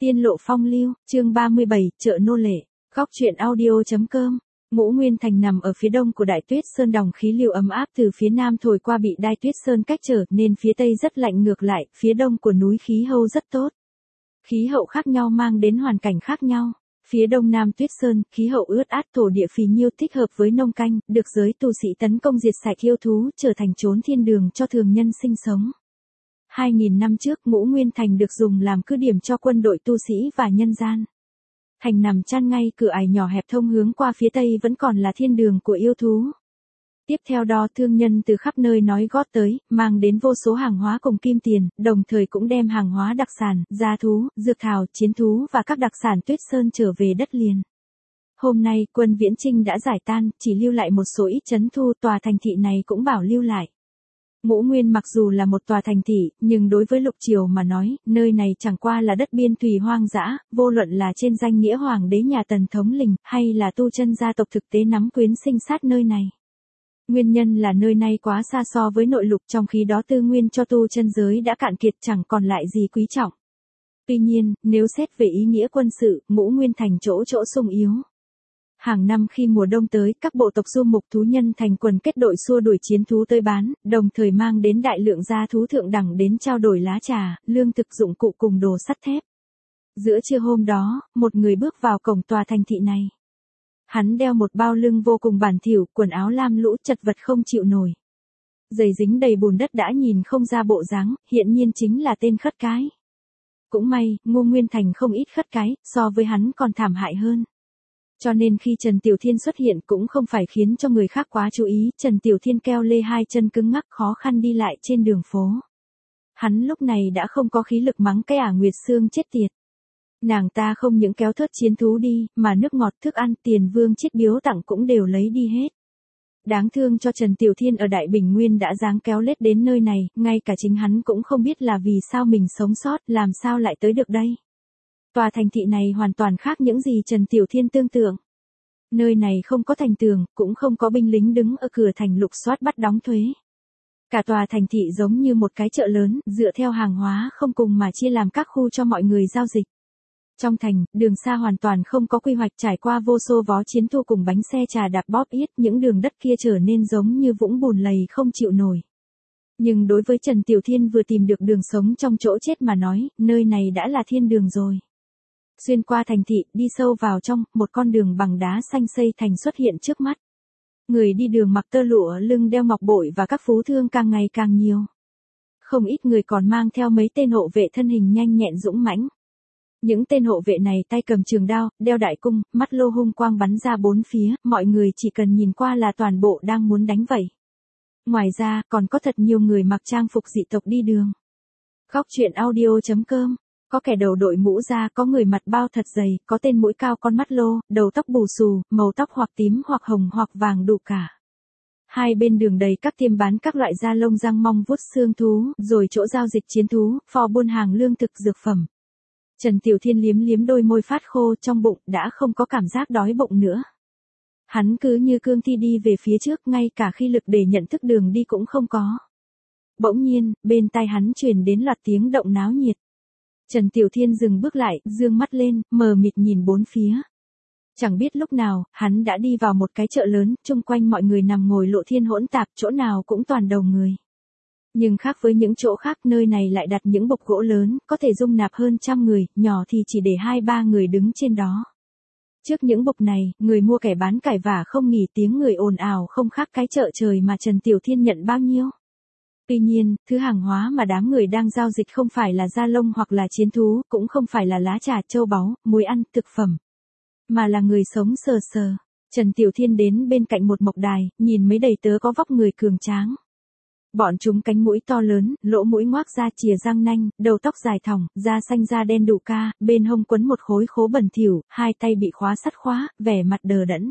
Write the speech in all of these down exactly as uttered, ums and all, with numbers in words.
Tiên lộ phong lưu, chương ba mươi bảy, chợ nô lệ, góc truyện audio.com. Ngũ Nguyên Thành nằm ở phía đông của Đại Tuyết Sơn, đồng khí lưu ấm áp từ phía nam thổi qua bị Đại Tuyết Sơn cách trở nên phía tây rất lạnh, ngược lại, phía đông của núi khí hậu rất tốt. Khí hậu khác nhau mang đến hoàn cảnh khác nhau. Phía đông nam Tuyết Sơn, khí hậu ướt át, thổ địa phì nhiêu, thích hợp với nông canh, được giới tu sĩ tấn công diệt sạch yêu thú, trở thành chốn thiên đường cho thường nhân sinh sống. Hai nghìn năm trước, Ngũ Nguyên Thành được dùng làm cứ điểm cho quân đội tu sĩ và nhân gian. Thành nằm chăn ngay cửa ải nhỏ hẹp thông hướng qua phía tây vẫn còn là thiên đường của yêu thú. Tiếp theo đó, thương nhân từ khắp nơi nói gót tới, mang đến vô số hàng hóa cùng kim tiền, đồng thời cũng đem hàng hóa đặc sản, gia thú, dược thảo, chiến thú và các đặc sản Tuyết Sơn trở về đất liền. Hôm nay, quân Viễn Chinh đã giải tan, chỉ lưu lại một số ít trấn thu, tòa thành thị này cũng bảo lưu lại. Ngũ Nguyên mặc dù là một tòa thành thị, nhưng đối với Lục Triều mà nói, nơi này chẳng qua là đất biên thùy hoang dã, vô luận là trên danh nghĩa hoàng đế nhà Tần thống lĩnh, hay là tu chân gia tộc thực tế nắm quyền sinh sát nơi này. Nguyên nhân là nơi này quá xa so với nội lục, trong khi đó tư nguyên cho tu chân giới đã cạn kiệt, chẳng còn lại gì quý trọng. Tuy nhiên, nếu xét về ý nghĩa quân sự, Ngũ Nguyên Thành chỗ chỗ sung yếu. Hàng năm khi mùa đông tới, các bộ tộc du mục thú nhân thành quần kết đội xua đuổi chiến thú tới bán, đồng thời mang đến đại lượng gia thú thượng đẳng đến trao đổi lá trà, lương thực dụng cụ cùng đồ sắt thép. Giữa trưa hôm đó, một người bước vào cổng tòa thành thị này. Hắn đeo một bao lưng vô cùng bẩn thỉu, quần áo lam lũ, chật vật không chịu nổi. Giày dính đầy bùn đất đã nhìn không ra bộ dáng, hiện nhiên chính là tên khất cái. Cũng may, Ngũ Nguyên Thành không ít khất cái, so với hắn còn thảm hại hơn. Cho nên khi Trần Tiểu Thiên xuất hiện cũng không phải khiến cho người khác quá chú ý, Trần Tiểu Thiên keo lê hai chân cứng ngắc khó khăn đi lại trên đường phố. Hắn lúc này đã không có khí lực mắng cái Ả Nguyệt Sương chết tiệt. Nàng ta không những kéo thớt chiến thú đi, mà nước ngọt, thức ăn, tiền vương chiết biếu tặng cũng đều lấy đi hết. Đáng thương cho Trần Tiểu Thiên ở Đại Bình Nguyên đã dáng kéo lết đến nơi này, ngay cả chính hắn cũng không biết là vì sao mình sống sót, làm sao lại tới được đây. Tòa thành thị này hoàn toàn khác những gì Trần Tiểu Thiên tương tượng. Nơi này không có thành tường, cũng không có binh lính đứng ở cửa thành lục soát bắt đóng thuế. Cả tòa thành thị giống như một cái chợ lớn, dựa theo hàng hóa không cùng mà chia làm các khu cho mọi người giao dịch. Trong thành, đường xa hoàn toàn không có quy hoạch, trải qua vô số vó chiến thu cùng bánh xe trà đạp bóp yết, những đường đất kia trở nên giống như vũng bùn lầy không chịu nổi. Nhưng đối với Trần Tiểu Thiên vừa tìm được đường sống trong chỗ chết mà nói, nơi này đã là thiên đường rồi. Xuyên qua thành thị, đi sâu vào trong, một con đường bằng đá xanh xây thành xuất hiện trước mắt. Người đi đường mặc tơ lụa, lưng đeo ngọc bội và các phú thương càng ngày càng nhiều. Không ít người còn mang theo mấy tên hộ vệ thân hình nhanh nhẹn dũng mãnh. Những tên hộ vệ này tay cầm trường đao, đeo đại cung, mắt lô hung quang bắn ra bốn phía, mọi người chỉ cần nhìn qua là toàn bộ đang muốn đánh vậy. Ngoài ra, còn có thật nhiều người mặc trang phục dị tộc đi đường. Góc truyện audio.com. Có kẻ đầu đội mũ da, có người mặt bao thật dày, có tên mũi cao con mắt lô, đầu tóc bù xù, màu tóc hoặc tím hoặc hồng hoặc vàng đủ cả. Hai bên đường đầy các tiệm bán các loại da lông răng mong vuốt xương thú, rồi chỗ giao dịch chiến thú, phò buôn hàng lương thực dược phẩm. Trần Tiểu Thiên liếm liếm đôi môi phát khô, trong bụng đã không có cảm giác đói bụng nữa. Hắn cứ như cương thi đi về phía trước, ngay cả khi lực để nhận thức đường đi cũng không có. Bỗng nhiên, bên tai hắn truyền đến loạt tiếng động náo nhiệt. Trần Tiểu Thiên dừng bước lại, dương mắt lên, mờ mịt nhìn bốn phía. Chẳng biết lúc nào, hắn đã đi vào một cái chợ lớn, chung quanh mọi người nằm ngồi lộ thiên hỗn tạp, chỗ nào cũng toàn đầu người. Nhưng khác với những chỗ khác, nơi này lại đặt những bục gỗ lớn, có thể dung nạp hơn trăm người, nhỏ thì chỉ để hai ba người đứng trên đó. Trước những bục này, người mua kẻ bán cãi vả không nghỉ, tiếng người ồn ào không khác cái chợ trời mà Trần Tiểu Thiên nhận bao nhiêu. Tuy nhiên, thứ hàng hóa mà đám người đang giao dịch không phải là da lông hoặc là chiến thú, cũng không phải là lá trà, châu báu, muối ăn, thực phẩm, mà là người sống sờ sờ. Trần Tiểu Thiên đến bên cạnh một mộc đài, nhìn mấy đầy tớ có vóc người cường tráng. Bọn chúng cánh mũi to lớn, lỗ mũi ngoác ra chìa răng nanh, đầu tóc dài thòng, da xanh da đen đủ ca, bên hông quấn một khối khố bẩn thỉu, hai tay bị khóa sắt khóa, vẻ mặt đờ đẫn.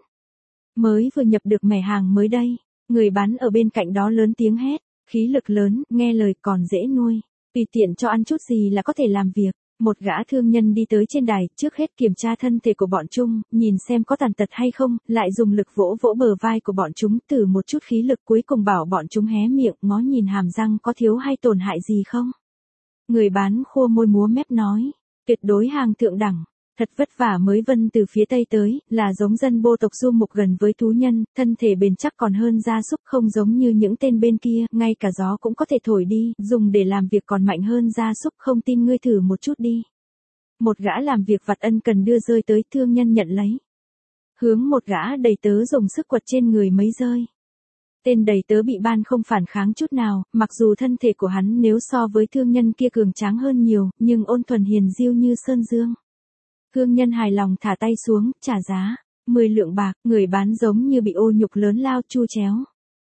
Mới vừa nhập được mẻ hàng mới đây, người bán ở bên cạnh đó lớn tiếng hét, khí lực lớn, nghe lời còn dễ nuôi, tùy tiện cho ăn chút gì là có thể làm việc. Một gã thương nhân đi tới trên đài, trước hết kiểm tra thân thể của bọn chúng, nhìn xem có tàn tật hay không, lại dùng lực vỗ vỗ bờ vai của bọn chúng, từ một chút khí lực, cuối cùng bảo bọn chúng hé miệng, ngó nhìn hàm răng có thiếu hay tổn hại gì không. Người bán khua môi múa mép nói, Tuyệt đối hàng thượng đẳng. Thật vất vả mới vân từ phía tây tới, là giống dân Bô tộc du mục gần với thú nhân, thân thể bền chắc còn hơn gia súc, không giống như những tên bên kia, ngay cả gió cũng có thể thổi đi, dùng để làm việc còn mạnh hơn gia súc, không tin ngươi thử một chút đi. Một gã làm việc vặt ân cần đưa rơi tới, thương nhân nhận lấy. Hướng một gã đầy tớ dùng sức quật trên người mấy rơi. Tên đầy tớ bị ban không phản kháng chút nào, mặc dù thân thể của hắn nếu so với thương nhân kia cường tráng hơn nhiều, nhưng ôn thuần hiền diêu như sơn dương. Thương nhân hài lòng thả tay xuống, trả giá, mười lượng bạc, người bán giống như bị ô nhục lớn lao chu chéo.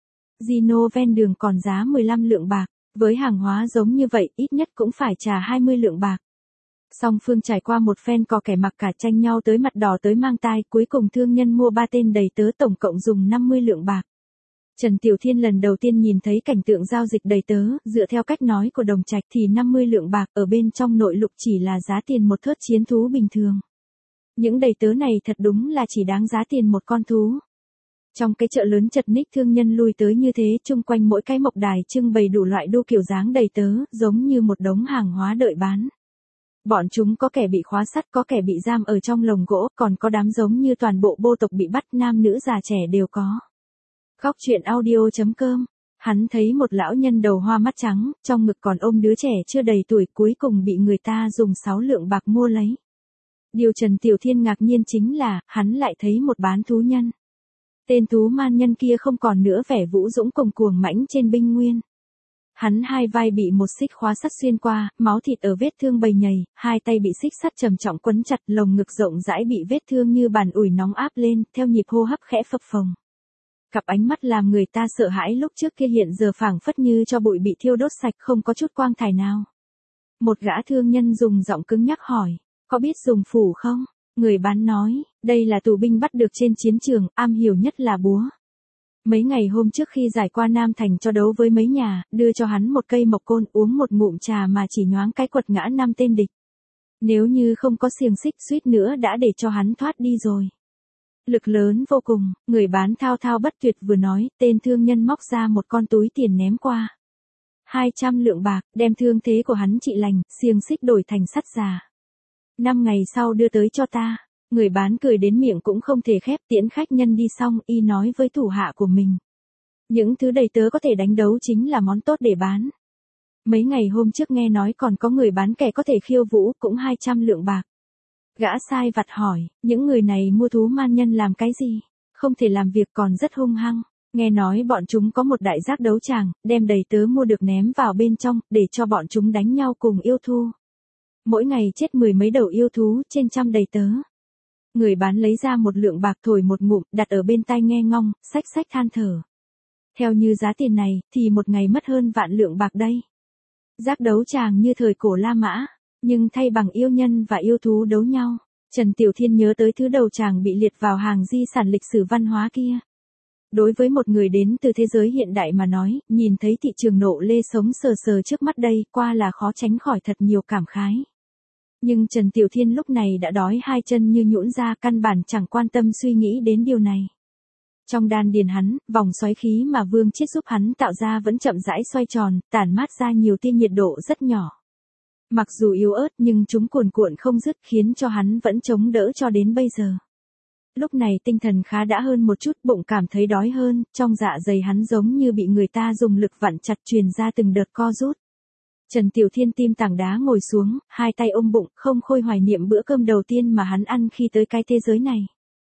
Gino ven đường còn giá mười lăm lượng bạc, với hàng hóa giống như vậy ít nhất cũng phải trả hai mươi lượng bạc. Song phương trải qua một phen cò kẻ mặc cả tranh nhau tới mặt đỏ tới mang tai, cuối cùng thương nhân mua ba tên đầy tớ tổng cộng dùng năm mươi lượng bạc. Trần Tiểu Thiên lần đầu tiên nhìn thấy cảnh tượng giao dịch đầy tớ, dựa theo cách nói của Đồng Trạch thì năm mươi lượng bạc ở bên trong nội lục chỉ là giá tiền một thớt chiến thú bình thường. Những đầy tớ này thật đúng là chỉ đáng giá tiền một con thú. Trong cái chợ lớn chật ních thương nhân lui tới như thế, chung quanh mỗi cái mộc đài trưng bày đủ loại đô kiểu dáng đầy tớ, giống như một đống hàng hóa đợi bán. Bọn chúng có kẻ bị khóa sắt, có kẻ bị giam ở trong lồng gỗ, còn có đám giống như toàn bộ Bô tộc bị bắt, nam nữ già trẻ đều có. Khóc chuyện audio chấm com. Hắn thấy một lão nhân đầu hoa mắt trắng, trong ngực còn ôm đứa trẻ chưa đầy tuổi, cuối cùng bị người ta dùng sáu lượng bạc mua lấy. Điều Trần Tiểu Thiên ngạc nhiên chính là, hắn lại thấy một bán thú nhân. Tên thú man nhân kia không còn nữa vẻ vũ dũng cùng cuồng mãnh trên binh nguyên. Hắn hai vai bị một xích khóa sắt xuyên qua, máu thịt ở vết thương bầy nhầy, hai tay bị xích sắt trầm trọng quấn chặt, lồng ngực rộng rãi bị vết thương như bàn ủi nóng áp lên, theo nhịp hô hấp khẽ phập phồng. Cặp ánh mắt làm người ta sợ hãi lúc trước kia hiện giờ phảng phất như cho bụi bị thiêu đốt sạch, không có chút quang thải nào. Một gã thương nhân dùng giọng cứng nhắc hỏi, có biết dùng phủ không? Người bán nói, đây là tù binh bắt được trên chiến trường, am hiểu nhất là búa. Mấy ngày hôm trước khi giải qua Nam Thành cho đấu với mấy nhà, đưa cho hắn một cây mộc côn, uống một ngụm trà mà chỉ nhoáng cái quật ngã năm tên địch. Nếu như không có xiềng xích suýt nữa đã để cho hắn thoát đi rồi. Lực lớn vô cùng, người bán thao thao bất tuyệt vừa nói, tên thương nhân móc ra một con túi tiền ném qua. hai trăm lượng bạc, đem thương thế của hắn trị lành, xiềng xích đổi thành sắt già. Năm ngày sau đưa tới cho ta. Người bán cười đến miệng cũng không thể khép, tiễn khách nhân đi xong, y nói với thủ hạ của mình. Những thứ đầy tớ có thể đánh đấu chính là món tốt để bán. Mấy ngày hôm trước nghe nói còn có người bán kẻ có thể khiêu vũ, cũng hai trăm lượng bạc. Gã sai vặt hỏi, những người này mua thú man nhân làm cái gì? Không thể làm việc còn rất hung hăng. Nghe nói bọn chúng có một đại giác đấu tràng, đem đầy tớ mua được ném vào bên trong, để cho bọn chúng đánh nhau cùng yêu thú. Mỗi ngày chết mười mấy đầu yêu thú, trên trăm đầy tớ. Người bán lấy ra một lượng bạc thổi một ngụm, đặt ở bên tai nghe ngong, xách xách than thở. Theo như giá tiền này, thì một ngày mất hơn vạn lượng bạc đây. Giác đấu tràng như thời cổ La Mã, nhưng thay bằng yêu nhân và yêu thú đấu nhau. Trần Tiểu Thiên nhớ tới thứ đầu tràng bị liệt vào hàng di sản lịch sử văn hóa kia. Đối với một người đến từ thế giới hiện đại mà nói, nhìn thấy thị trường nộ lê sống sờ sờ trước mắt đây, qua là khó tránh khỏi thật nhiều cảm khái. Nhưng Trần Tiểu Thiên lúc này đã đói hai chân như nhũn ra, căn bản chẳng quan tâm suy nghĩ đến điều này. Trong đan điền hắn, vòng xoáy khí mà Vương Chiết giúp hắn tạo ra vẫn chậm rãi xoay tròn, tản mát ra nhiều tia nhiệt độ rất nhỏ. Mặc dù yếu ớt nhưng chúng cuồn cuộn không dứt, khiến cho hắn vẫn chống đỡ cho đến bây giờ. Lúc này tinh thần khá đã hơn một chút, bụng cảm thấy đói hơn, trong dạ dày hắn giống như bị người ta dùng lực vặn chặt, truyền ra từng đợt co rút. Trần Tiểu Thiên tim tảng đá ngồi xuống, hai tay ôm bụng, không khôi hoài niệm bữa cơm đầu tiên mà hắn ăn khi tới cái thế giới này.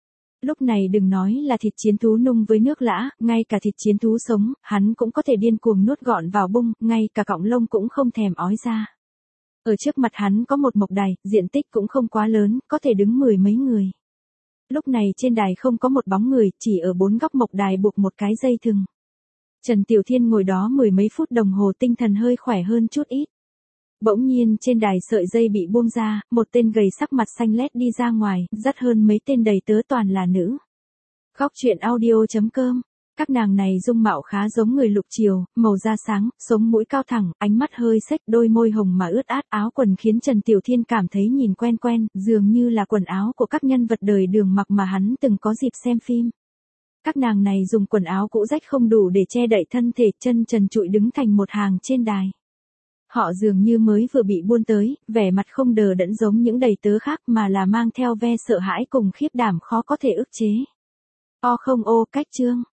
Lúc này đừng nói là thịt chiến thú nung với nước lã, ngay cả thịt chiến thú sống, hắn cũng có thể điên cuồng nuốt gọn vào bung, ngay cả cọng lông cũng không thèm ói ra. Ở trước mặt hắn có một mộc đài, diện tích cũng không quá lớn, có thể đứng mười mấy người. Lúc này trên đài không có một bóng người, chỉ ở bốn góc mộc đài buộc một cái dây thừng. Trần Tiểu Thiên ngồi đó mười mấy phút đồng hồ, tinh thần hơi khỏe hơn chút ít. Bỗng nhiên trên đài sợi dây bị buông ra, một tên gầy sắc mặt xanh lét đi ra ngoài, dắt hơn mấy tên đầy tớ toàn là nữ. Khóc chuyện audio chấm com. Các nàng này dung mạo khá giống người lục triều, màu da sáng, sống mũi cao thẳng, ánh mắt hơi xếch, đôi môi hồng mà ướt át, áo quần khiến Trần Tiểu Thiên cảm thấy nhìn quen quen, dường như là quần áo của các nhân vật đời Đường mặc mà hắn từng có dịp xem phim. Các nàng này dùng quần áo cũ rách không đủ để che đậy thân thể, chân trần trụi đứng thành một hàng trên đài. Họ dường như mới vừa bị buôn tới, vẻ mặt không đờ đẫn giống những đầy tớ khác mà là mang theo ve sợ hãi cùng khiếp đảm khó có thể ức chế. O không ô, cách chương.